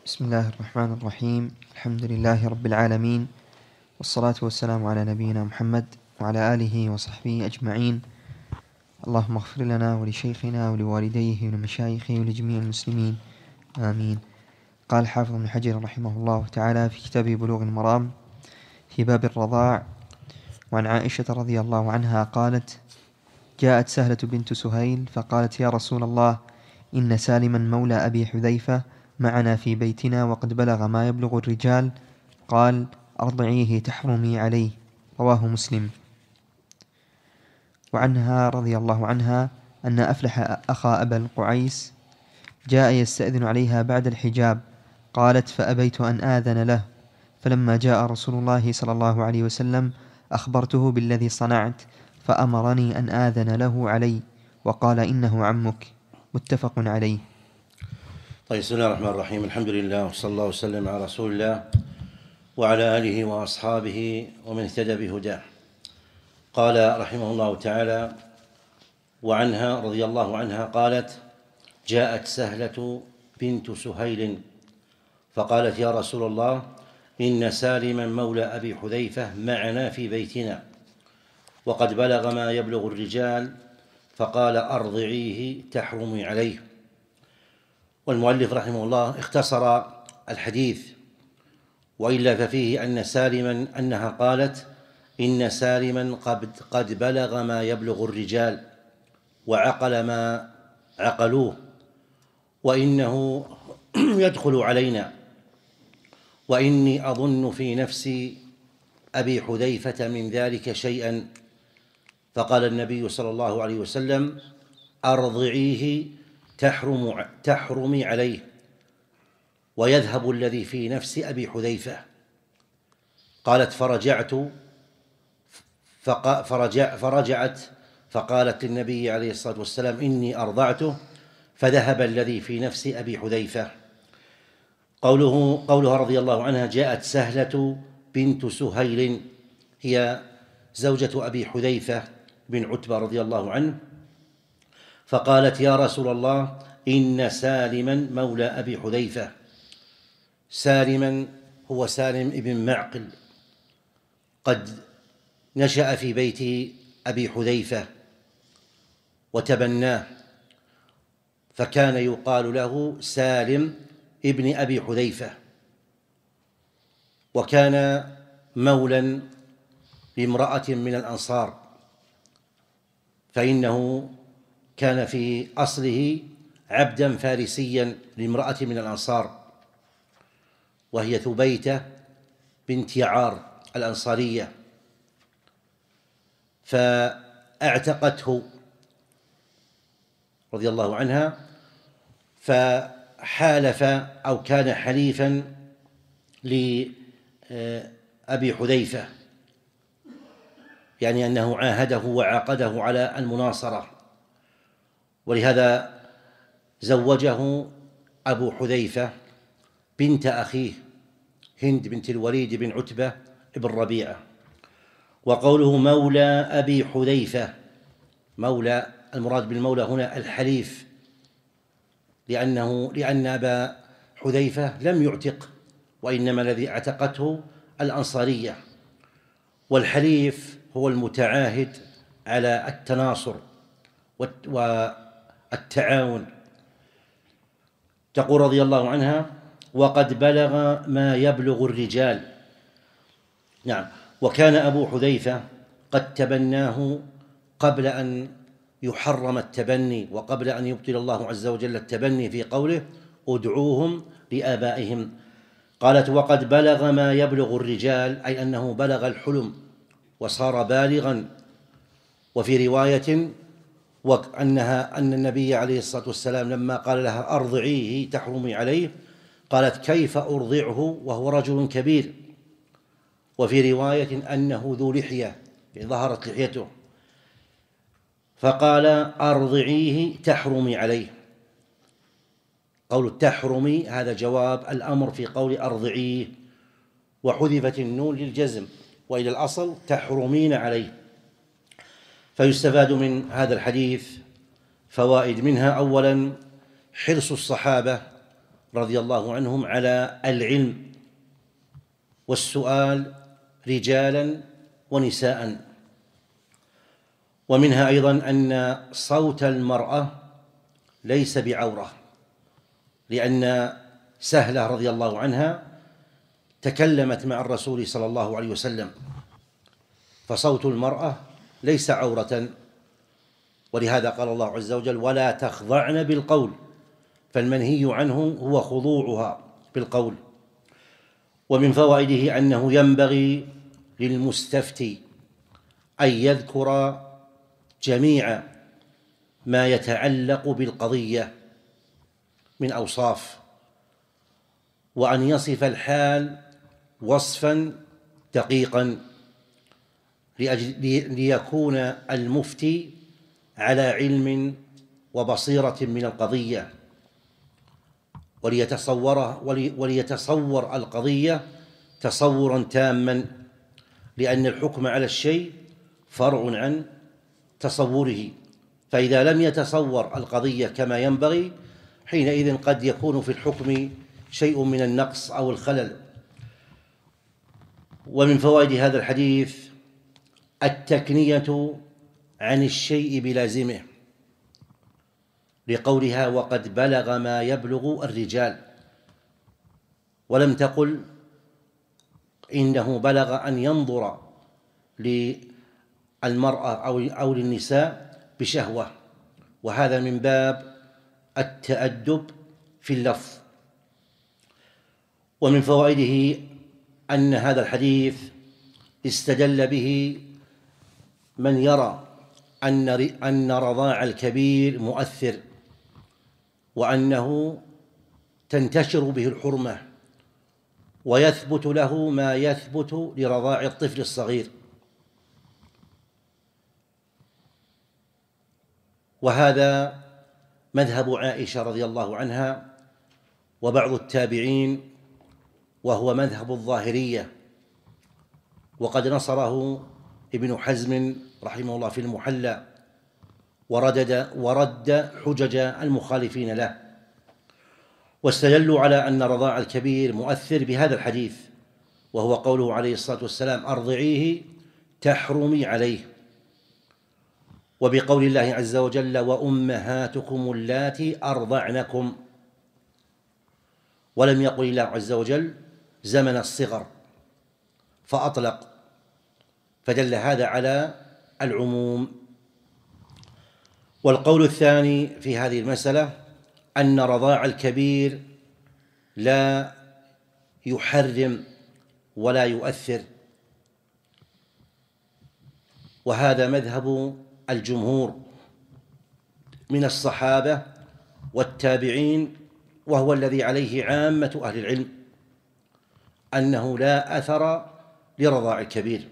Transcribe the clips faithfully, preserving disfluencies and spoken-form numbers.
بسم الله الرحمن الرحيم. الحمد لله رب العالمين، والصلاة والسلام على نبينا محمد وعلى آله وصحبه أجمعين. اللهم اغفر لنا ولشيخنا ولوالديه ولمشايخه ولجميع المسلمين، آمين. قال حافظ ابن حجر رحمه الله تعالى في كتابه بلوغ المرام في باب الرضاع: وعن عائشة رضي الله عنها قالت: جاءت سهلة بنت سهيل فقالت: يا رسول الله، إن سالما مولى أبي حذيفة معنا في بيتنا وقد بلغ ما يبلغ الرجال. قال: أرضعيه تحرمي عليه. رواه مسلم. وعنها رضي الله عنها أن أفلح أخا أبا القعيس جاء يستأذن عليها بعد الحجاب. قالت: فأبيت أن آذن له، فلما جاء رسول الله صلى الله عليه وسلم أخبرته بالذي صنعت، فأمرني أن آذن له علي، وقال: إنه عمك. متفق عليه. طيب، بسم الله الرحمن الرحيم. الحمد لله، وصلى الله وسلم على رسول الله وعلى آله وأصحابه ومن اهتدى بهداه. قال رحمه الله تعالى: وعنها رضي الله عنها قالت: جاءت سهلة بنت سهيل فقالت: يا رسول الله، إن سالما مولى أبي حذيفة معنا في بيتنا وقد بلغ ما يبلغ الرجال، فقال: أرضعيه تحرمي عليه. والمؤلف رحمه الله اختصر الحديث، وإلا ففيه أن سالما أنها قالت: إن سالما قد, قد بلغ ما يبلغ الرجال وعقل ما عقلوه، وإنه يدخل علينا، وإني أظن في نفسي أبي حذيفة من ذلك شيئا. فقال النبي صلى الله عليه وسلم: أرضعيه تحرم تحرمي عليه، ويذهب الذي في نفس أبي حذيفة. قالت: فرجعت فرجع فرجعت فقالت للنبي عليه الصلاة والسلام: إني أرضعته، فذهب الذي في نفس أبي حذيفة. قوله قولها رضي الله عنها: جاءت سهلة بنت سهيل، هي زوجة أبي حذيفة بن عتبة رضي الله عنه، فقالت: يا رسول الله، إن سالما مولى أبي حذيفة. سالما هو سالم ابن معقل، قد نشأ في بيت أبي حذيفة وتبناه، فكان يقال له سالم ابن أبي حذيفة، وكان مولا لامرأة من الأنصار، فإنه كان في أصله عبدا فارسيا لامرأة من الأنصار، وهي ثبيتة بنت يعار الأنصارية، فاعتقته رضي الله عنها، فحالف أو كان حليفا لأبي حذيفة، يعني أنه عاهده وعاقده على المناصرة، ولهذا زوجه أبو حذيفة بنت أخيه هند بنت الوليد بن عتبة بن ربيعة. وقوله مولى أبي حذيفة، مولى المراد بالمولى هنا الحليف، لأنه لأن أبا حذيفة لم يعتق، وإنما الذي اعتقته الأنصارية، والحليف هو المتعاهد على التناصر والتعاون. تقول رضي الله عنها: وقد بلغ ما يبلغ الرجال. نعم، وكان أبو حذيفة قد تبناه قبل أن يحرم التبني، وقبل أن يبطل الله عز وجل التبني في قوله: ادعوهم لآبائهم. قالت: وقد بلغ ما يبلغ الرجال، أي أنه بلغ الحلم وصار بالغا. وفي رواية وأنها أن النبي عليه الصلاة والسلام لما قال لها: أرضعيه تحرمي عليه، قالت: كيف أرضعه وهو رجل كبير؟ وفي رواية أنه ذو لحية، يعني ظهرت لحيته، فقال: أرضعيه تحرمي عليه. قول تحرمي هذا جواب الأمر في قول أرضعيه، وحذفت النون للجزم، وإلى الأصل تحرمين عليه. فيستفاد من هذا الحديث فوائد، منها أولا حرص الصحابة رضي الله عنهم على العلم والسؤال رجالا ونساء. ومنها أيضا أن صوت المرأة ليس بعورة، لأن سهلة رضي الله عنها تكلمت مع الرسول صلى الله عليه وسلم، فصوت المرأة ليس عورة، ولهذا قال الله عز وجل: ولا تخضعن بالقول، فالمنهي عنه هو خضوعها بالقول. ومن فوائده أنه ينبغي للمستفتي أن يذكر جميع ما يتعلق بالقضية من أوصاف، وأن يصف الحال وصفا دقيقا لأجل ليكون المفتي على علم وبصيرة من القضية، وليتصوره وليتصور القضية تصورا تاما، لأن الحكم على الشيء فرع عن تصوره، فإذا لم يتصور القضية كما ينبغي حينئذ قد يكون في الحكم شيء من النقص أو الخلل. ومن فوائد هذا الحديث التكنية عن الشيء بلازمه، لقولها: وقد بلغ ما يبلغ الرجال، ولم تقل إنه بلغ أن ينظر للمرأة أو للنساء بشهوة، وهذا من باب التأدب في اللفظ. ومن فوائده أن هذا الحديث استدل به من يرى أن أن رضاع الكبير مؤثر، وأنه تنتشر به الحرمة، ويثبت له ما يثبت لرضاع الطفل الصغير. وهذا مذهب عائشة رضي الله عنها وبعض التابعين، وهو مذهب الظاهرية، وقد نصره ابن حزم رحمه الله في المحلى، ورد ورد حجج المخالفين له، واستدلوا على أن رضاع الكبير مؤثر بهذا الحديث، وهو قوله عليه الصلاة والسلام: أرضعيه تحرمي عليه، وبقول الله عز وجل: وأمهاتكم اللاتي أرضعنكم، ولم يقل الله عز وجل زمن الصغر فأطلق، فدل هذا على العموم. والقول الثاني في هذه المسألة أن رضاع الكبير لا يحرم ولا يؤثر، وهذا مذهب الجمهور من الصحابة والتابعين، وهو الذي عليه عامة أهل العلم، أنه لا أثر لرضاع الكبير.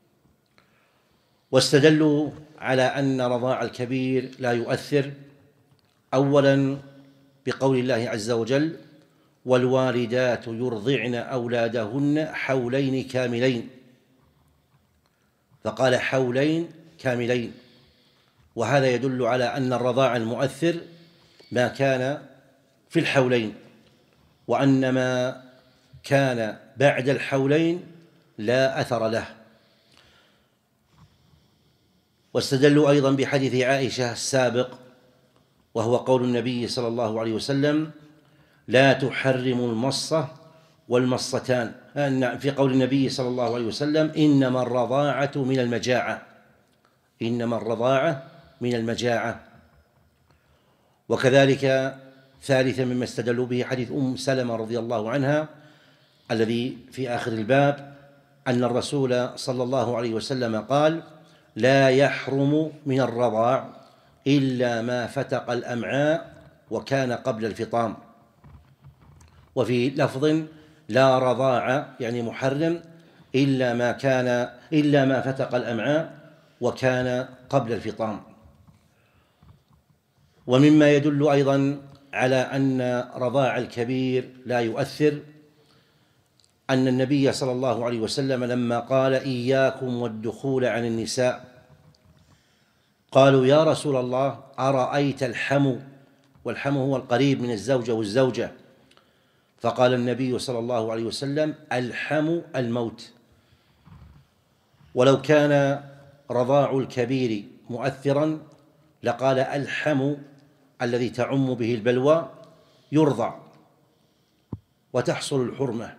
واستدلوا على أن رضاع الكبير لا يؤثر أولا بقول الله عز وجل: والوالدات يرضعن أولادهن حولين كاملين، فقال حولين كاملين، وهذا يدل على أن الرضاع المؤثر ما كان في الحولين، وأن ما كان بعد الحولين لا أثر له. واستدلوا أيضا بحديث عائشة السابق، وهو قول النبي صلى الله عليه وسلم: لا تحرم المصة والمصتان، في قول النبي صلى الله عليه وسلم: إنما الرضاعة من المجاعة، إنما الرضاعة من المجاعة. وكذلك ثالثا مما استدلوا به حديث أم سلمة رضي الله عنها الذي في آخر الباب، أن الرسول صلى الله عليه وسلم قال: لا يحرم من الرضاع إلا ما فتق الأمعاء وكان قبل الفطام. وفي لفظ: لا رضاع يعني محرم إلا ما كان إلا ما فتق الأمعاء وكان قبل الفطام. ومما يدل أيضا على أن رضاع الكبير لا يؤثر أن النبي صلى الله عليه وسلم لما قال: إياكم والدخول عن النساء، قالوا: يا رسول الله أرأيت الحمو، والحمو هو القريب من الزوجة والزوجة، فقال النبي صلى الله عليه وسلم: ألحم الموت. ولو كان رضاع الكبير مؤثرا لقال: ألحم الذي تعم به البلوى يرضع وتحصل الحرمة.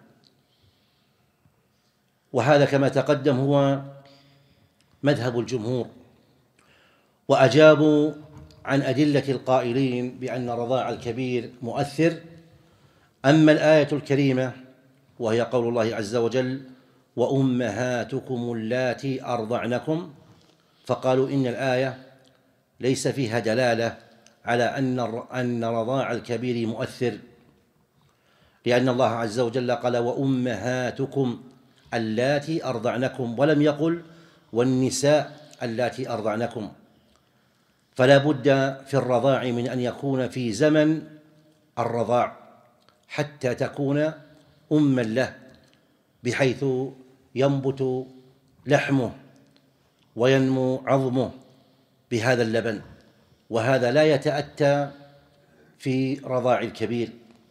وهذا كما تقدم هو مذهب الجمهور، وأجابوا عن أدلة القائلين بأن رضاع الكبير مؤثر. أما الآية الكريمة وهي قول الله عز وجل: وأمهاتكم اللاتي أرضعنكم، فقالوا إن الآية ليس فيها دلالة على أن أن رضاع الكبير مؤثر، لأن الله عز وجل قال: وأمهاتكم اللاتي أرضعنكم، ولم يقل والنساء اللاتي أرضعنكم. فلا بد في الرضاع من أن يكون في زمن الرضاع حتى تكون أما له، بحيث ينبت لحمه وينمو عظمه بهذا اللبن، وهذا لا يتأتى في رضاع الكبير.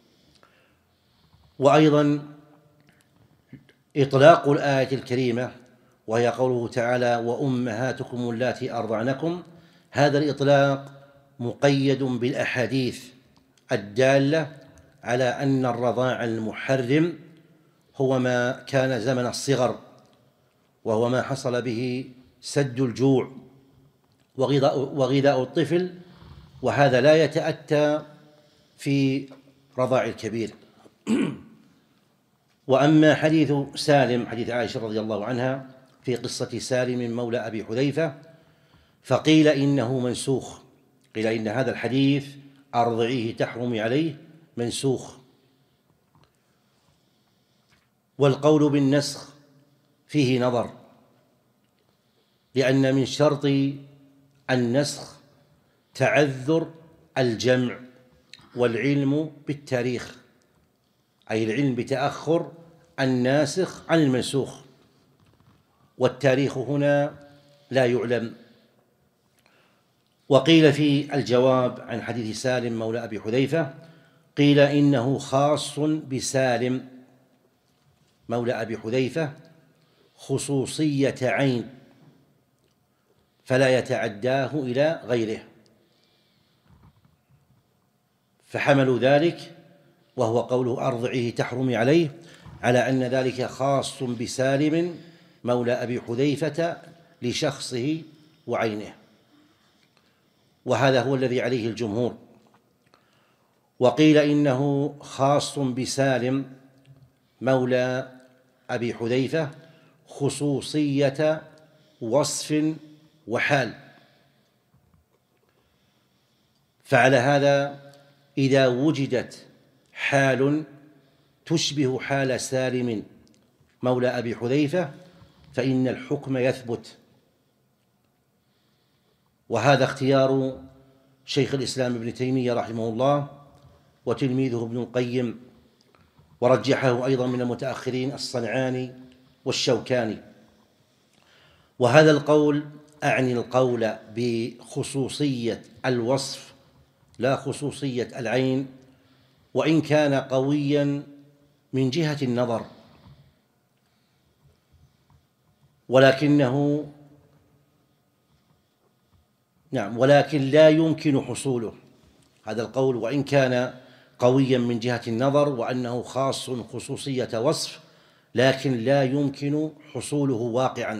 وأيضا إطلاق الآية الكريمة وهي قوله تعالى: وأمهاتكم اللاتي أرضعنكم، هذا الإطلاق مقيد بالأحاديث الدالة على أن الرضاع المحرم هو ما كان زمن الصغر، وهو ما حصل به سد الجوع وغذاء, وغذاء الطفل، وهذا لا يتأتى في رضاع الكبير. وأما حديث سالم، حديث عائشة رضي الله عنها في قصة سالم مولى أبي حذيفة، فقيل إنه منسوخ، قيل إن هذا الحديث أرضعيه تحرمي عليه منسوخ. والقول بالنسخ فيه نظر، لأن من شرط النسخ تعذر الجمع والعلم بالتاريخ، أي العلم بتأخر الناسخ عن المنسوخ، والتاريخ هنا لا يعلم. وقيل في الجواب عن حديث سالم مولى أبي حذيفة، قيل إنه خاص بسالم مولى أبي حذيفة خصوصية عين، فلا يتعداه إلى غيره، فحملوا ذلك وهو قوله أرضعيه تحرمي عليه على أن ذلك خاص بسالم مولى أبي حذيفة لشخصه وعينه، وهذا هو الذي عليه الجمهور. وقيل إنه خاص بسالم مولى أبي حذيفة خصوصية وصف وحال، فعلى هذا إذا وجدت حال تشبه حال سالم مولى أبي حذيفة فإن الحكم يثبت. وهذا اختيار شيخ الإسلام ابن تيمية رحمه الله وتلميذه ابن القيم، ورجحه أيضا من المتأخرين الصنعاني والشوكاني. وهذا القول أعني القول بخصوصية الوصف لا خصوصية العين، وإن كان قويا من جهة النظر، ولكنه نعم ولكن لا يمكن حصوله. هذا القول وإن كان قويا من جهة النظر وأنه خاص خصوصية وصف، لكن لا يمكن حصوله واقعا.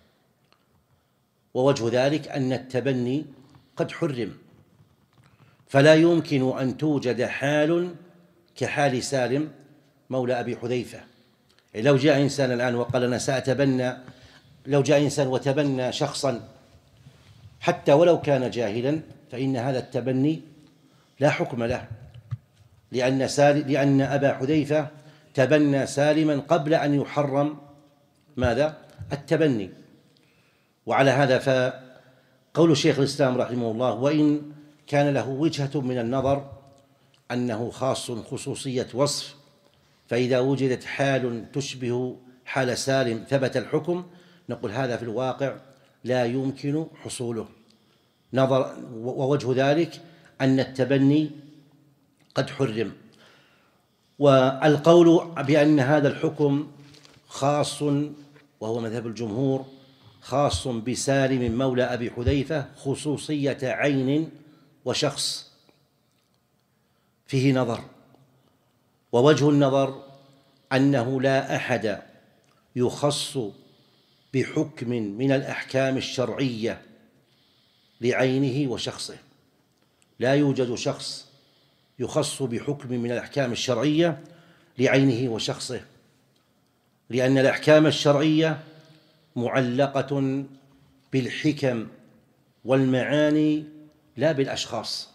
ووجه ذلك أن التبني قد حرم، فلا يمكن أن توجد حال كحال سالم مولى أبي حذيفة. لو جاء إنسان الآن وقال أنا سأتبنى، لو جاء إنسان وتبنى شخصا حتى ولو كان جاهلا فإن هذا التبني لا حكم له، لأن, سال... لأن أبا حذيفة تبنى سالما قبل أن يحرم ماذا؟ التبني. وعلى هذا فقول شيخ الإسلام رحمه الله وإن كان له وجهة من النظر أنه خاص خصوصية وصف، فإذا وجدت حال تشبه حال سالم ثبت الحكم، نقول هذا في الواقع لا يمكن حصوله نظر. ووجه ذلك أن التبني قد حرم. والقول بأن هذا الحكم خاص، وهو مذهب الجمهور، خاص بسالم مولى أبي حذيفة خصوصية عين وشخص، فيه نظر. ووجه النظر أنه لا أحد يخص بحكم من الأحكام الشرعية لعينه وشخصه، لا يوجد شخص يخص بحكم من الأحكام الشرعية لعينه وشخصه، لأن الأحكام الشرعية معلقة بالحكم والمعاني لا بالأشخاص.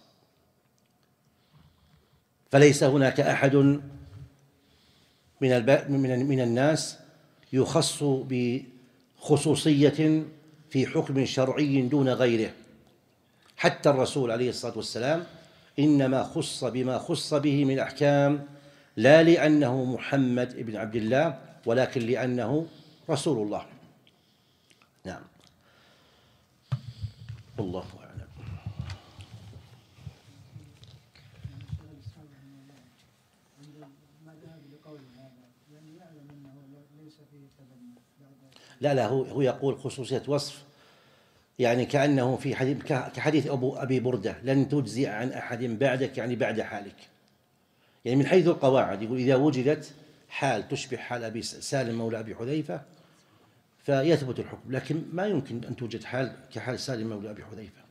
فليس هناك أحد من من الناس يخص بخصوصية في حكم شرعي دون غيره. حتى الرسول عليه الصلاة والسلام إنما خص بما خص به من أحكام، لا لأنه محمد بن عبد الله، ولكن لأنه رسول الله. نعم، الله أعلم. لا لا هو هو يقول خصوصية وصف، يعني كأنه في حديث كحديث أبو أبي بردة: لن تجزئ عن أحد بعدك، يعني بعد حالك. يعني من حيث القواعد يقول إذا وجدت حال تشبه حال أبي سالم مولى أبي حذيفة فيثبت الحكم، لكن ما يمكن أن توجد حال كحال سالم مولى أبي حذيفة.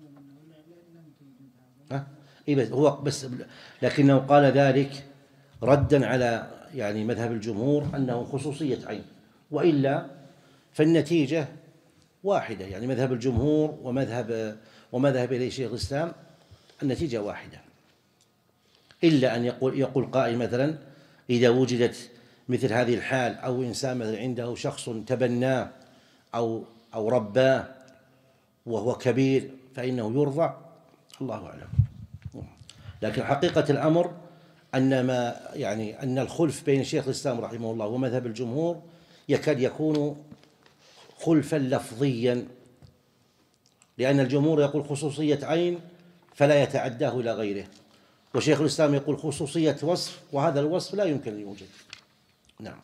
ها؟ إيه بس هو بس لكنه قال ذلك ردا على يعني مذهب الجمهور أنه خصوصية عين، وإلا فالنتيجة واحدة. يعني مذهب الجمهور ومذهب ومذهب إليه شيخ الإسلام النتيجة واحدة، إلا أن يقول يقول قائل مثلا: إذا وجدت مثل هذه الحال، أو إنسان مثلا عنده شخص تبناه أو أو رباه وهو كبير فإنه يرضع، الله أعلم. لكن حقيقة الأمر أن ما يعني أن الخلف بين شيخ الإسلام رحمه الله ومذهب الجمهور يكاد يكون خلفا لفظيا، لأن الجمهور يقول خصوصية عين فلا يتعداه إلى غيره، وشيخ الإسلام يقول خصوصية وصف، وهذا الوصف لا يمكن أن يوجد. نعم.